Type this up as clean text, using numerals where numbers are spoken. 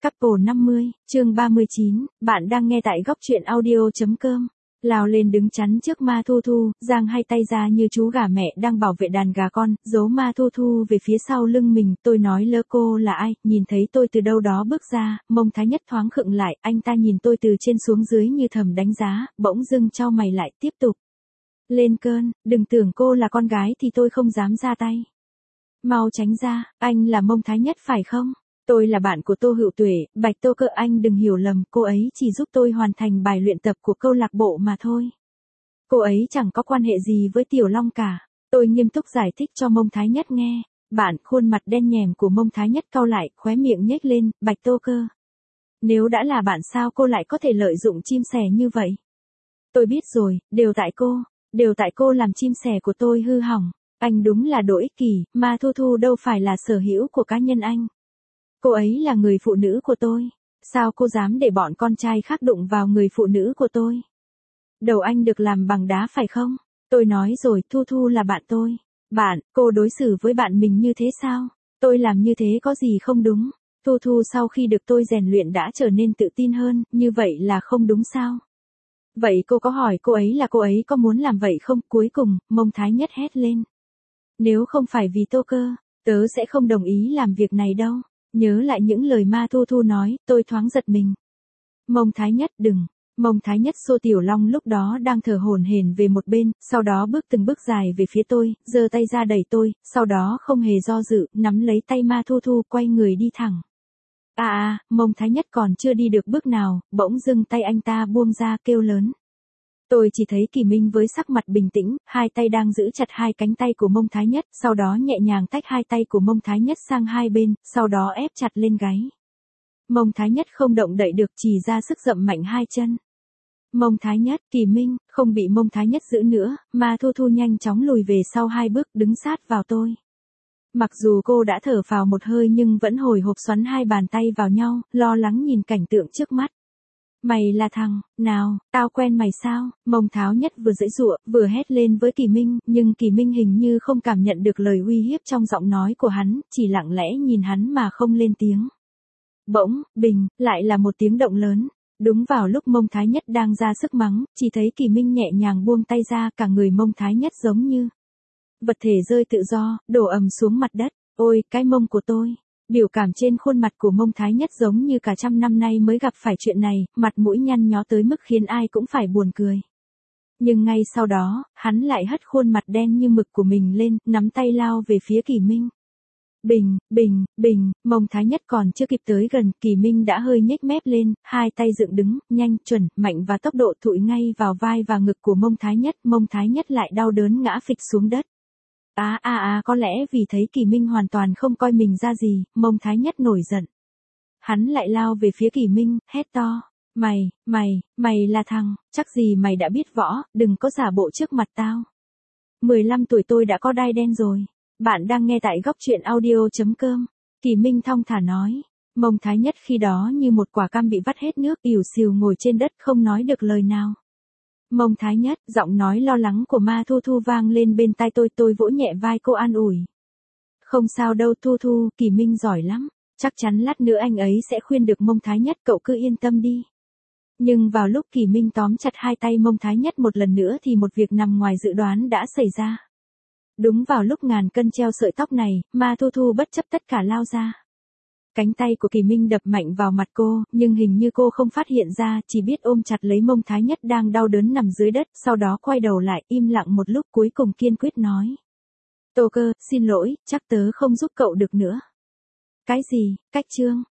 Couple 50, chương 39, bạn đang nghe tại góc truyện audio.com. Lao lên đứng chắn trước Ma Thu Thu, giang hai tay ra như chú gà mẹ đang bảo vệ đàn gà con, giấu Ma Thu Thu về phía sau lưng mình. Tôi nói lỡ cô là ai, nhìn thấy tôi từ đâu đó bước ra, Mông Thái Nhất thoáng khựng lại, anh ta nhìn tôi từ trên xuống dưới như thầm đánh giá, bỗng dưng chau mày lại, tiếp tục. Lên cơn, đừng tưởng cô là con gái thì tôi không dám ra tay. Mau tránh ra, anh là Mông Thái Nhất phải không? Tôi là bạn của Tô Hữu Tuệ, Bạch Tô Cơ, anh đừng hiểu lầm, cô ấy chỉ giúp tôi hoàn thành bài luyện tập của câu lạc bộ mà thôi. Cô ấy chẳng có quan hệ gì với Tiểu Long cả. Tôi nghiêm túc giải thích cho Mông Thái Nhất nghe. Bạn, khuôn mặt đen nhèm của Mông Thái Nhất cau lại, khóe miệng nhếch lên, Bạch Tô Cơ. Nếu đã là bạn sao cô lại có thể lợi dụng chim sẻ như vậy? Tôi biết rồi, đều tại cô làm chim sẻ của tôi hư hỏng. Anh đúng là đồ ích kỷ, Ma Thu Thu đâu phải là sở hữu của cá nhân anh. Cô ấy là người phụ nữ của tôi. Sao cô dám để bọn con trai khác đụng vào người phụ nữ của tôi? Đầu anh được làm bằng đá phải không? Tôi nói rồi, Thu Thu là bạn tôi. Bạn, cô đối xử với bạn mình như thế sao? Tôi làm như thế có gì không đúng? Thu Thu sau khi được tôi rèn luyện đã trở nên tự tin hơn, như vậy là không đúng sao? Vậy cô có hỏi cô ấy có muốn làm vậy không? Cuối cùng, Mông Thái Nhất hét lên. Nếu không phải vì Tô Cơ, tớ sẽ không đồng ý làm việc này đâu. Nhớ lại những lời Ma Thu Thu nói, tôi thoáng giật mình. Mông Thái Nhất đừng. Mông Thái Nhất xô Tiểu Long lúc đó đang thở hổn hển về một bên, sau đó bước từng bước dài về phía tôi, giơ tay ra đẩy tôi, sau đó không hề do dự, nắm lấy tay Ma Thu Thu quay người đi thẳng. Mông Thái Nhất còn chưa đi được bước nào, bỗng dưng tay anh ta buông ra kêu lớn. Tôi chỉ thấy Kỳ Minh với sắc mặt bình tĩnh, hai tay đang giữ chặt hai cánh tay của Mông Thái Nhất, sau đó nhẹ nhàng tách hai tay của Mông Thái Nhất sang hai bên, sau đó ép chặt lên gáy. Mông Thái Nhất không động đậy được, chỉ ra sức dậm mạnh hai chân. Mông Thái Nhất, Kỳ Minh, không bị Mông Thái Nhất giữ nữa, Ma Thu Thu nhanh chóng lùi về sau hai bước, đứng sát vào tôi. Mặc dù cô đã thở phào một hơi nhưng vẫn hồi hộp xoắn hai bàn tay vào nhau, lo lắng nhìn cảnh tượng trước mắt. Mày là thằng, nào, tao quen mày sao? Mông Thái Nhất vừa giãy giụa, vừa hét lên với Kỳ Minh, nhưng Kỳ Minh hình như không cảm nhận được lời uy hiếp trong giọng nói của hắn, chỉ lặng lẽ nhìn hắn mà không lên tiếng. Bỗng, bình, lại là một tiếng động lớn. Đúng vào lúc Mông Thái Nhất đang ra sức mắng, chỉ thấy Kỳ Minh nhẹ nhàng buông tay ra, cả người Mông Thái Nhất giống như vật thể rơi tự do, đổ ầm xuống mặt đất. Ôi, cái mông của tôi. Biểu cảm trên khuôn mặt của Mông Thái Nhất giống như cả trăm năm nay mới gặp phải chuyện này, mặt mũi nhăn nhó tới mức khiến ai cũng phải buồn cười. Nhưng ngay sau đó, hắn lại hất khuôn mặt đen như mực của mình lên, nắm tay lao về phía Kỳ Minh. Bình, Mông Thái Nhất còn chưa kịp tới gần, Kỳ Minh đã hơi nhếch mép lên, hai tay dựng đứng, nhanh, chuẩn, mạnh và tốc độ thụi ngay vào vai và ngực của Mông Thái Nhất lại đau đớn ngã phịch xuống đất. Có lẽ vì thấy Kỳ Minh hoàn toàn không coi mình ra gì, Mông Thái Nhất nổi giận. Hắn lại lao về phía Kỳ Minh, hét to. Mày là thằng, chắc gì mày đã biết võ, đừng có giả bộ trước mặt tao. 15 tuổi tôi đã có đai đen rồi. Bạn đang nghe tại góc truyện audio.com. Kỳ Minh thong thả nói. Mông Thái Nhất khi đó như một quả cam bị vắt hết nước, ỉu xìu ngồi trên đất không nói được lời nào. Mông Thái Nhất, giọng nói lo lắng của Ma Thu Thu vang lên bên tai tôi vỗ nhẹ vai cô an ủi. Không sao đâu Thu Thu, Kỳ Minh giỏi lắm, chắc chắn lát nữa anh ấy sẽ khuyên được Mông Thái Nhất, cậu cứ yên tâm đi. Nhưng vào lúc Kỳ Minh tóm chặt hai tay Mông Thái Nhất một lần nữa thì một việc nằm ngoài dự đoán đã xảy ra. Đúng vào lúc ngàn cân treo sợi tóc này, Ma Thu Thu bất chấp tất cả lao ra. Cánh tay của Kỳ Minh đập mạnh vào mặt cô, nhưng hình như cô không phát hiện ra, chỉ biết ôm chặt lấy Mông Thái Nhất đang đau đớn nằm dưới đất, sau đó quay đầu lại, im lặng một lúc cuối cùng kiên quyết nói. Tô Cơ, xin lỗi, chắc tớ không giúp cậu được nữa. Cái gì, cách chương,